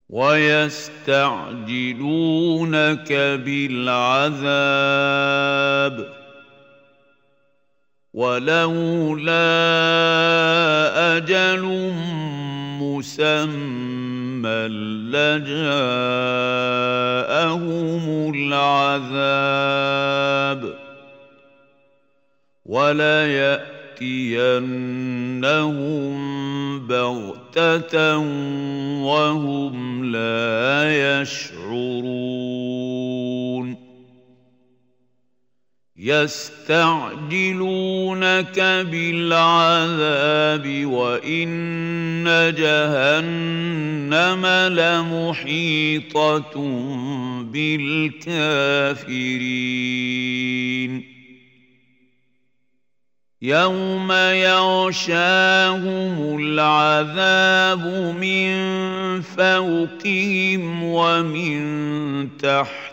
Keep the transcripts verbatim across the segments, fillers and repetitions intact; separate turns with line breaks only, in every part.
ويستعجلونك بالعذاب ولولا أجل مسمى لجاءهم العذاب وليأتينهم بغتة وهم لا يشعرون يستعجلونك بالعذاب وإن جهنم لمحيطة بالكافرين يوم يغشاهم العذاب من فوقهم ومن تحت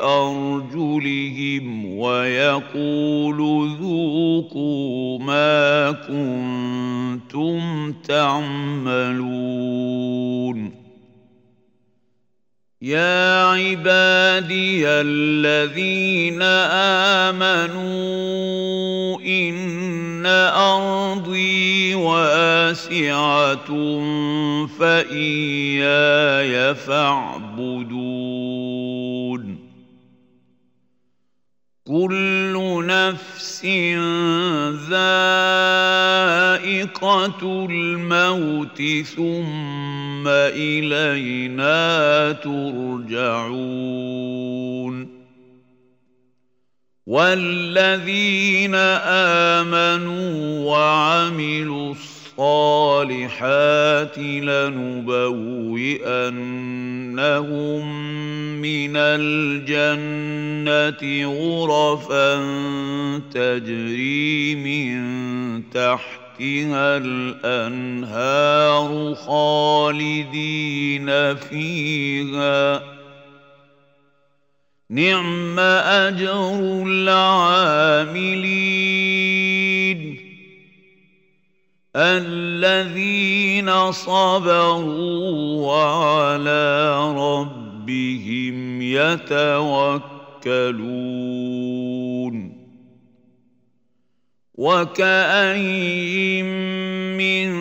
أرجلهم ويقول ذوقوا ما كنتم تعملون يا عبادي الذين آمنوا إن أرضي واسعة فإياي فاعبدون كل نفس ذائقة الموت ثم إلينا ترجعون والذين آمنوا وعملوا الصالحات لنبوئنهم من الجنة غرفا تجري من تحتها الأنهار خالدين فيها نعم أجر العاملين الذين صبروا وعلى ربهم يتوكلون وكأين من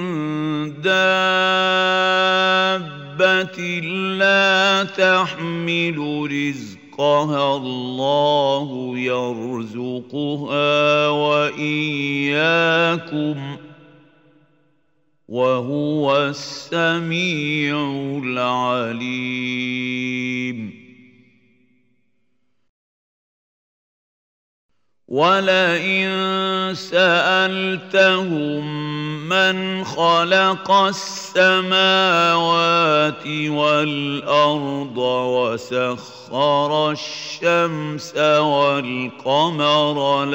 دابة لا تحمل رزقها الله يرزقها وإياكم وهو السميع العليم ولئن سألتهم من خلق السماوات والأرض وسخر الشمس والقمر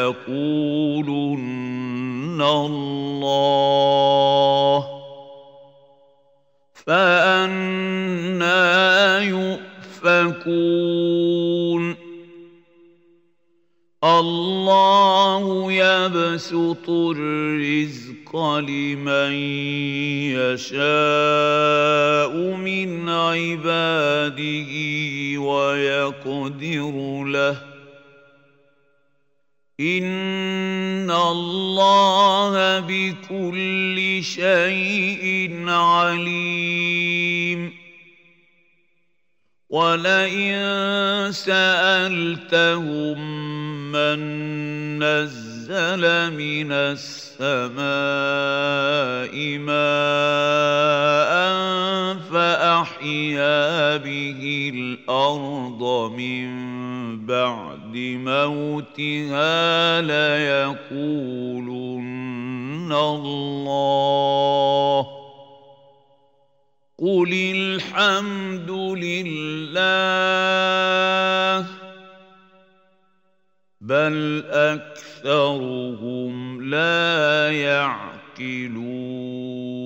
ليقولن الله فأنى يؤفكون الله يبسط الرزق لمن يشاء من عباده ويقدر له إن الله بكل شيء عليم ولئن سألتهم من نزل من السماء ماء فأحيا به الأرض من بعد موتها ليقولن الله قل الحمد لله بل أكثرهم لا يعقلون